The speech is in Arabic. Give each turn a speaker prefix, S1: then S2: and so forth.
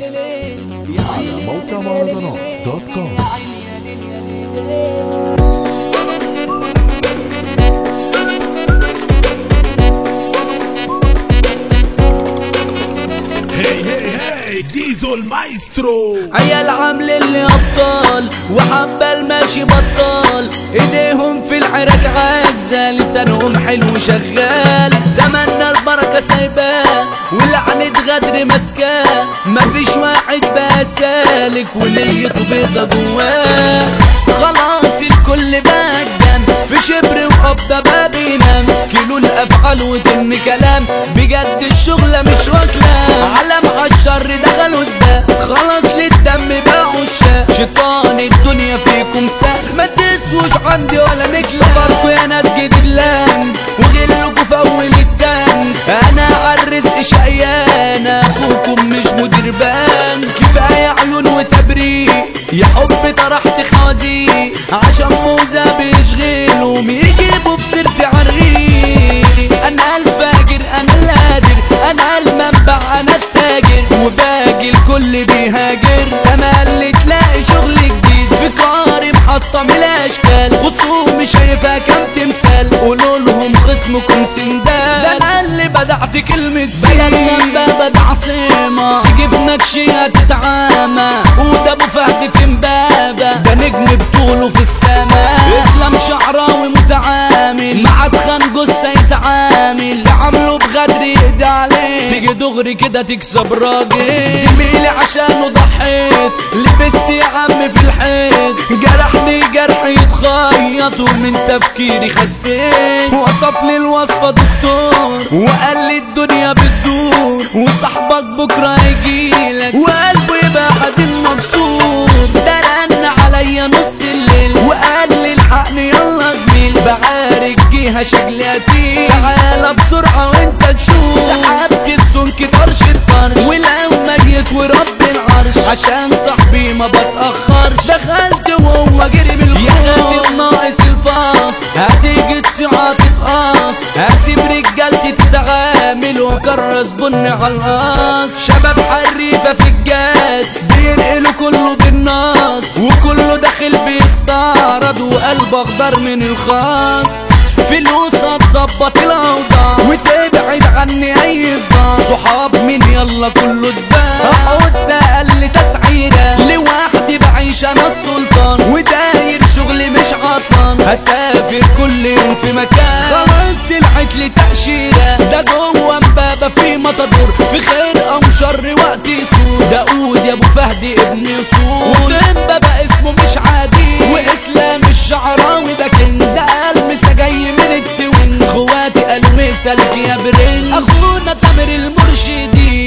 S1: على موقع مهرجانات دوت كوم.
S2: زيزو المايسترو
S3: عيال عامل اللي ابطال وحبال ماشي بطال، ايديهم في العراك عاجزة لسانهم حلو شغال. زماننا البركة سايباه ولعنة غدر ماسكاه، مفيش واحد بقى سالك ونيته بيضة جواه. خلاص الكل بقى قدام في شبر وقبضة بقى بينام، كيلو الافعال وتن كلام بجد الشغلة مش واكلة. علم عالشر دخلوا سباق خلاص للدم باعوا الشاق، شيطان الدنيا فيكم ساق ما تسوش عندي ولا نكلة. سفركوا يا ناس جديد لاند وغلكوا في اول التانك، انا عالرزق شقيان اخوكم مش مدير بنك. كفاية عيون وتبريق يا حب طرحت خوازيق، عشان موزة بيشغلهم يجيبوا بسيرتي عالريق. انا الفاجر انا القادر انا المنبع انا التاجر، وباقي الكل بيهاجر تملي تلاقي شغل جديد في قاري محطم الاشكال. خصومي شايفها كام تمثال قولوا لهم خصمكم سندال. ده انا اللي بدعت كلمة بلدنا امبابة ده عاصمة، تيجي في نكشيها تتعامى. وده ابو فهد في امبابة ده نجم بطوله في السماء. اسلام شعراوي متعامل مع اتخان جثة يتعامل، تعامله بغدر يقضي عليه تيجي دغري كده تكسب راجل. زميلي عشانه ضحيت لبست يا عم في الحيط، جرحني جرح يتخيط ومن تفكيري خسيت. وصف لي الوصفة دكتور وقال لي الدنيا بتدور، وصاحبك بكرة هيجيلك وقلبه يبقى حزين مكسور. ده رن عليا نص الليل وقال لي الحقني يلا زميل، بعارك جيها شكلي قتيل تعالى بسرعة وانت تشوف. سحبت السمك طرش الطرش ولو ميت ورب العرش، عشان صاحبي ما بتأخرش. دخلت وهو جري بالخوف يا خاتم ناقص الفاص، هتيجي تسعة تتقاص. هسيب رجالتي تتعامل وكرس بني عالقاص. شباب حريفة في الجاس بينقلوا كله بالناس، وكله داخل بيستعرض وقلب اخضر من الخاص. فلوس هتظبط الاوضاع وتبعد عني اي صداع. صحاب مين يلا كله اتباع، احط اقل تسعيره لوحدي بعيش انا السلطان، وداير شغلي مش عطلان. هسافر كل يوم في مكان خلاص طلعت لي تأشيرة. ده جوه امبابة في مطادور في خير او شر وقت يسود. داود يا ابو فهد ابن يسود، وفي امبابة اسمه مش عادي. واسلام الشعراوي ده كنز، ده المسا جاي من التوين. خواتي قالوا مثالك يا برنس، اخونا تامر المرشدي